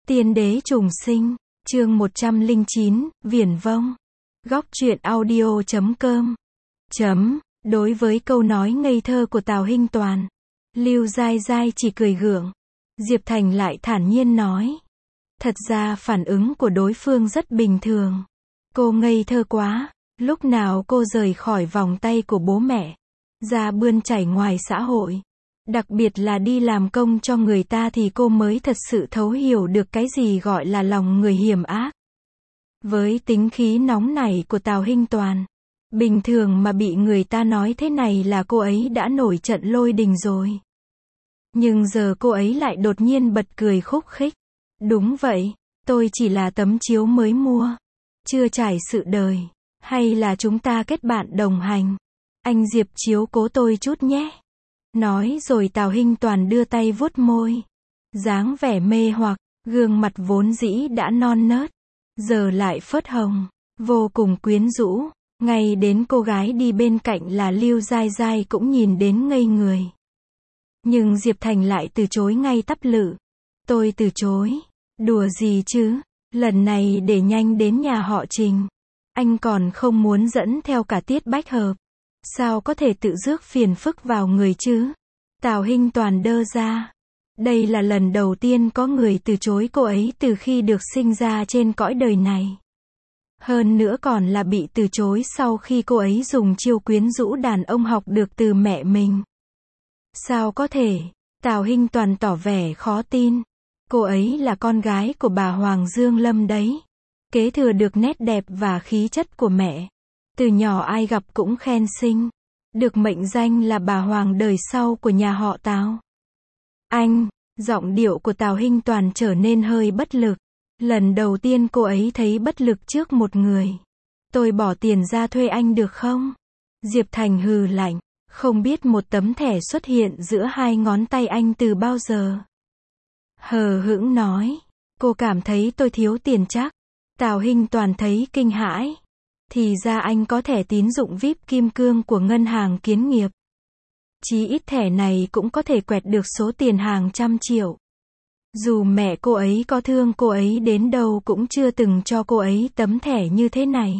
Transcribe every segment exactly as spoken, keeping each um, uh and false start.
Tiên đế trùng sinh, chương một trăm lẻ chín, Viển Vông. Góc truyện audio chấm com. Chấm, đối với câu nói ngây thơ của Tào Hinh Toàn, Lưu Giai Giai chỉ cười gượng. Diệp Thành lại thản nhiên nói. Thật ra phản ứng của đối phương rất bình thường. Cô ngây thơ quá, lúc nào cô rời khỏi vòng tay của bố mẹ, ra bươn chải ngoài xã hội, đặc biệt là đi làm công cho người ta thì cô mới thật sự thấu hiểu được cái gì gọi là lòng người hiểm ác. Với tính khí nóng nảy của Tào Hinh Toàn, bình thường mà bị người ta nói thế này là cô ấy đã nổi trận lôi đình rồi. Nhưng giờ cô ấy lại đột nhiên bật cười khúc khích. Đúng vậy, tôi chỉ là tấm chiếu mới mua, chưa trải sự đời, hay là chúng ta kết bạn đồng hành. Anh Diệp chiếu cố tôi chút nhé. Nói rồi Tào Hinh Toàn đưa tay vuốt môi. Dáng vẻ mê hoặc, gương mặt vốn dĩ đã non nớt, giờ lại phớt hồng, vô cùng quyến rũ. Ngay đến cô gái đi bên cạnh là Lưu Giai Giai cũng nhìn đến ngây người. Nhưng Diệp Thành lại từ chối ngay tắp lự. Tôi từ chối. Đùa gì chứ, lần này để nhanh đến nhà họ Trình. Anh còn không muốn dẫn theo cả Tiết Bách Hợp. Sao có thể tự rước phiền phức vào người chứ? Tào Hinh Toàn đơ ra. Đây là lần đầu tiên có người từ chối cô ấy từ khi được sinh ra trên cõi đời này. Hơn nữa còn là bị từ chối sau khi cô ấy dùng chiêu quyến rũ đàn ông học được từ mẹ mình. Sao có thể? Tào Hinh Toàn tỏ vẻ khó tin. Cô ấy là con gái của bà Hoàng Dương Lâm đấy. Kế thừa được nét đẹp và khí chất của mẹ. Từ nhỏ ai gặp cũng khen xinh. Được mệnh danh là bà Hoàng đời sau của nhà họ Tào. Anh, giọng điệu của Tào Hinh Toàn trở nên hơi bất lực. Lần đầu tiên cô ấy thấy bất lực trước một người. Tôi bỏ tiền ra thuê anh được không? Diệp Thành hừ lạnh. Không biết một tấm thẻ xuất hiện giữa hai ngón tay anh từ bao giờ. Hờ hững nói. Cô cảm thấy tôi thiếu tiền chắc. Tào Hinh Toàn thấy kinh hãi. Thì ra anh có thẻ tín dụng vi ai pi Kim Cương của ngân hàng Kiến Nghiệp. Chí ít thẻ này cũng có thể quẹt được số tiền hàng trăm triệu. Dù mẹ cô ấy có thương cô ấy đến đâu cũng chưa từng cho cô ấy tấm thẻ như thế này.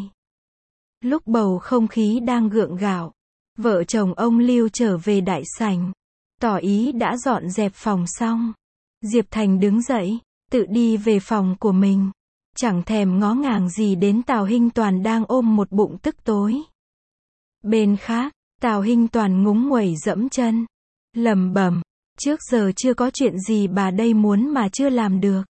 Lúc bầu không khí đang gượng gạo, vợ chồng ông Lưu trở về đại sảnh, tỏ ý đã dọn dẹp phòng xong. Diệp Thành đứng dậy, tự đi về phòng của mình. Chẳng thèm ngó ngàng gì đến Tào Hinh Toàn đang ôm một bụng tức tối. Bên khác, Tào Hinh Toàn ngúng nguẩy dẫm chân, lẩm bẩm, trước giờ chưa có chuyện gì bà đây muốn mà chưa làm được.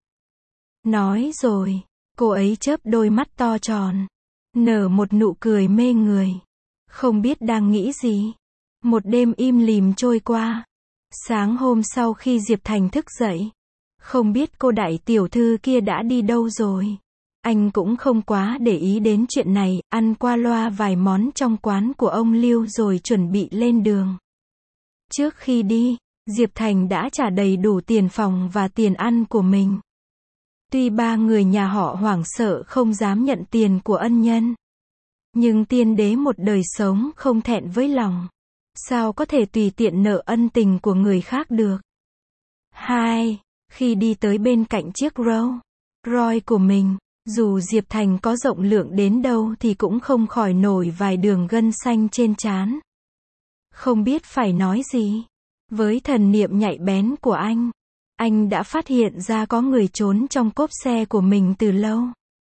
Nói rồi, cô ấy chớp đôi mắt to tròn, nở một nụ cười mê người. Không biết đang nghĩ gì. Một đêm im lìm trôi qua. Sáng hôm sau khi Diệp Thành thức dậy, không biết cô đại tiểu thư kia đã đi đâu rồi. Anh cũng không quá để ý đến chuyện này, ăn qua loa vài món trong quán của ông Lưu rồi chuẩn bị lên đường. Trước khi đi, Diệp Thành đã trả đầy đủ tiền phòng và tiền ăn của mình. Tuy ba người nhà họ hoảng sợ không dám nhận tiền của ân nhân, nhưng tiên đế một đời sống không thẹn với lòng. Sao có thể tùy tiện nợ ân tình của người khác được. Hai, khi đi tới bên cạnh chiếc Rolls Royce của mình, dù Diệp Thành có rộng lượng đến đâu thì cũng không khỏi nổi vài đường gân xanh trên trán. Không biết phải nói gì. Với thần niệm nhạy bén của anh, anh đã phát hiện ra có người trốn trong cốp xe của mình từ lâu.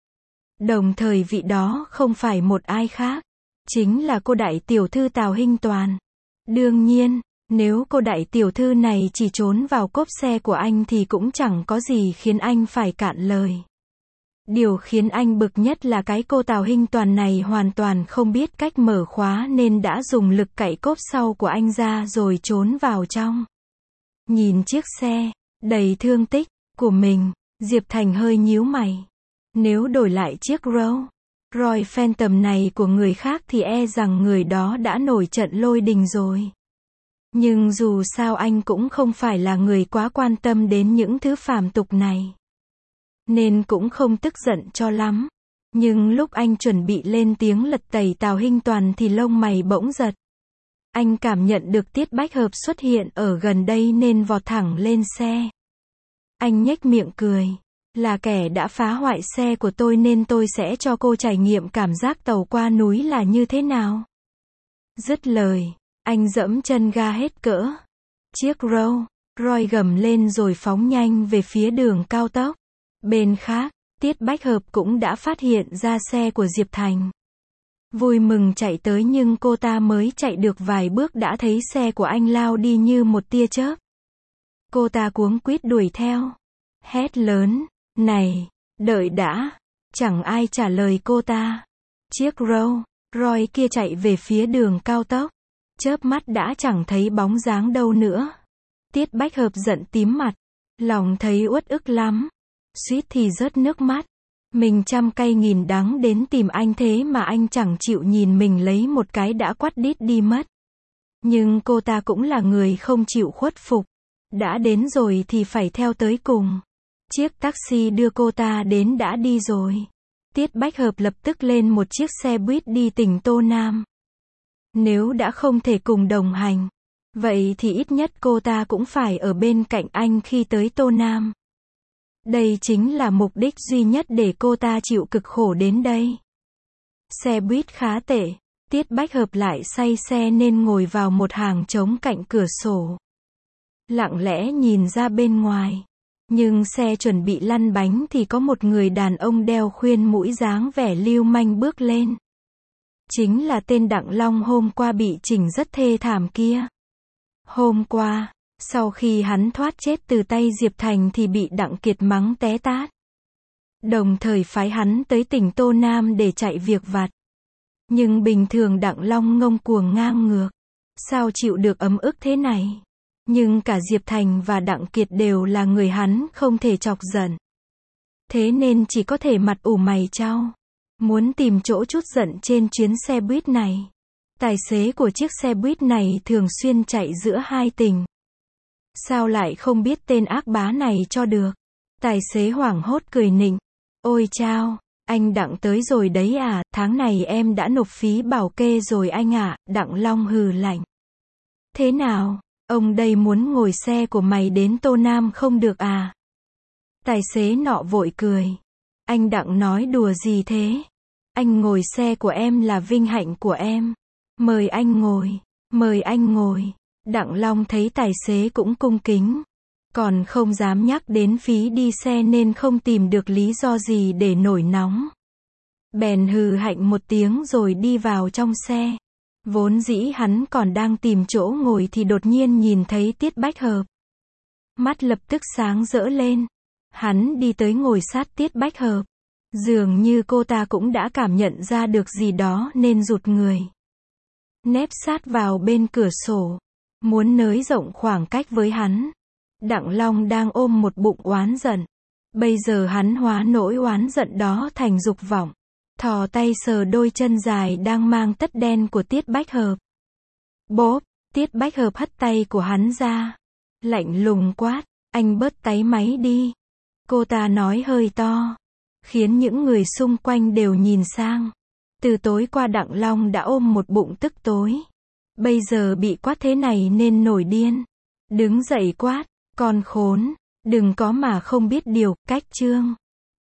Đồng thời vị đó không phải một ai khác, chính là cô đại tiểu thư Tào Hinh Toàn. Đương nhiên, nếu cô đại tiểu thư này chỉ trốn vào cốp xe của anh thì cũng chẳng có gì khiến anh phải cạn lời. Điều khiến anh bực nhất là cái cô Tào Hinh Toàn này hoàn toàn không biết cách mở khóa nên đã dùng lực cạy cốp sau của anh ra rồi trốn vào trong. Nhìn chiếc xe đầy thương tích của mình, Diệp Thành hơi nhíu mày. Nếu đổi lại chiếc Rolls Royce Phantom này của người khác thì e rằng người đó đã nổi trận lôi đình rồi. Nhưng dù sao anh cũng không phải là người quá quan tâm đến những thứ phàm tục này, nên cũng không tức giận cho lắm. Nhưng lúc anh chuẩn bị lên tiếng lật tẩy Tào Hinh Toàn thì lông mày bỗng giật. Anh cảm nhận được Tiết Bách Hợp xuất hiện ở gần đây nên vọt thẳng lên xe. Anh nhếch miệng cười. Là kẻ đã phá hoại xe của tôi nên tôi sẽ cho cô trải nghiệm cảm giác tàu qua núi là như thế nào. Dứt lời, anh giẫm chân ga hết cỡ. Chiếc Rolls Royce gầm lên rồi phóng nhanh về phía đường cao tốc. Bên khác, Tiết Bách Hợp cũng đã phát hiện ra xe của Diệp Thành. Vui mừng chạy tới nhưng cô ta mới chạy được vài bước đã thấy xe của anh lao đi như một tia chớp. Cô ta cuống quýt đuổi theo. Hét lớn, này, đợi đã. Chẳng ai trả lời cô ta. Chiếc Rolls Royce kia chạy về phía đường cao tốc. Chớp mắt đã chẳng thấy bóng dáng đâu nữa. Tiết Bách Hợp giận tím mặt. Lòng thấy uất ức lắm. Suýt thì rớt nước mắt. Mình trăm cay nghìn đắng đến tìm anh thế mà anh chẳng chịu nhìn mình lấy một cái đã quắt đít đi mất. Nhưng cô ta cũng là người không chịu khuất phục. Đã đến rồi thì phải theo tới cùng. Chiếc taxi đưa cô ta đến đã đi rồi. Tiết Bách Hợp lập tức lên một chiếc xe buýt đi tỉnh Tô Nam. Nếu đã không thể cùng đồng hành, vậy thì ít nhất cô ta cũng phải ở bên cạnh anh khi tới Tô Nam. Đây chính là mục đích duy nhất để cô ta chịu cực khổ đến đây. Xe buýt khá tệ, Tiết Bách Hợp lại say xe nên ngồi vào một hàng trống cạnh cửa sổ. Lặng lẽ nhìn ra bên ngoài. Nhưng xe chuẩn bị lăn bánh thì có một người đàn ông đeo khuyên mũi dáng vẻ lưu manh bước lên. Chính là tên Đặng Long hôm qua bị chỉnh rất thê thảm kia. Hôm qua, sau khi hắn thoát chết từ tay Diệp Thành thì bị Đặng Kiệt mắng té tát. Đồng thời phái hắn tới tỉnh Tô Nam để chạy việc vặt. Nhưng bình thường Đặng Long ngông cuồng ngang ngược. Sao chịu được ấm ức thế này? Nhưng cả Diệp Thành và Đặng Kiệt đều là người hắn không thể chọc giận. Thế nên chỉ có thể mặt ủ mày chau. Muốn tìm chỗ trút giận trên chuyến xe buýt này. Tài xế của chiếc xe buýt này thường xuyên chạy giữa hai tỉnh. Sao lại không biết tên ác bá này cho được? Tài xế hoảng hốt cười nịnh. Ôi chao, anh Đặng tới rồi đấy à, tháng này em đã nộp phí bảo kê rồi anh ạ, à. Đặng Long hừ lạnh. Thế nào, ông đây muốn ngồi xe của mày đến Tô Nam không được à? Tài xế nọ vội cười. Anh Đặng nói đùa gì thế? Anh ngồi xe của em là vinh hạnh của em. Mời anh ngồi, mời anh ngồi. Đặng Long thấy tài xế cũng cung kính. Còn không dám nhắc đến phí đi xe nên không tìm được lý do gì để nổi nóng. Bèn hừ hạnh một tiếng rồi đi vào trong xe. Vốn dĩ hắn còn đang tìm chỗ ngồi thì đột nhiên nhìn thấy Tiết Bách Hợp. Mắt lập tức sáng rỡ lên. Hắn đi tới ngồi sát Tiết Bách Hợp. Dường như cô ta cũng đã cảm nhận ra được gì đó nên rụt người. Nép sát vào bên cửa sổ. Muốn nới rộng khoảng cách với hắn. Đặng Long đang ôm một bụng oán giận. Bây giờ hắn hóa nỗi oán giận đó thành dục vọng. Thò tay sờ đôi chân dài đang mang tất đen của Tiết Bách Hợp. Bốp, Tiết Bách Hợp hất tay của hắn ra. Lạnh lùng quát, anh bớt táy máy đi. Cô ta nói hơi to. Khiến những người xung quanh đều nhìn sang. Từ tối qua Đặng Long đã ôm một bụng tức tối. Bây giờ bị quát thế này nên nổi điên. Đứng dậy quát, con khốn, đừng có mà không biết điều, cách chương.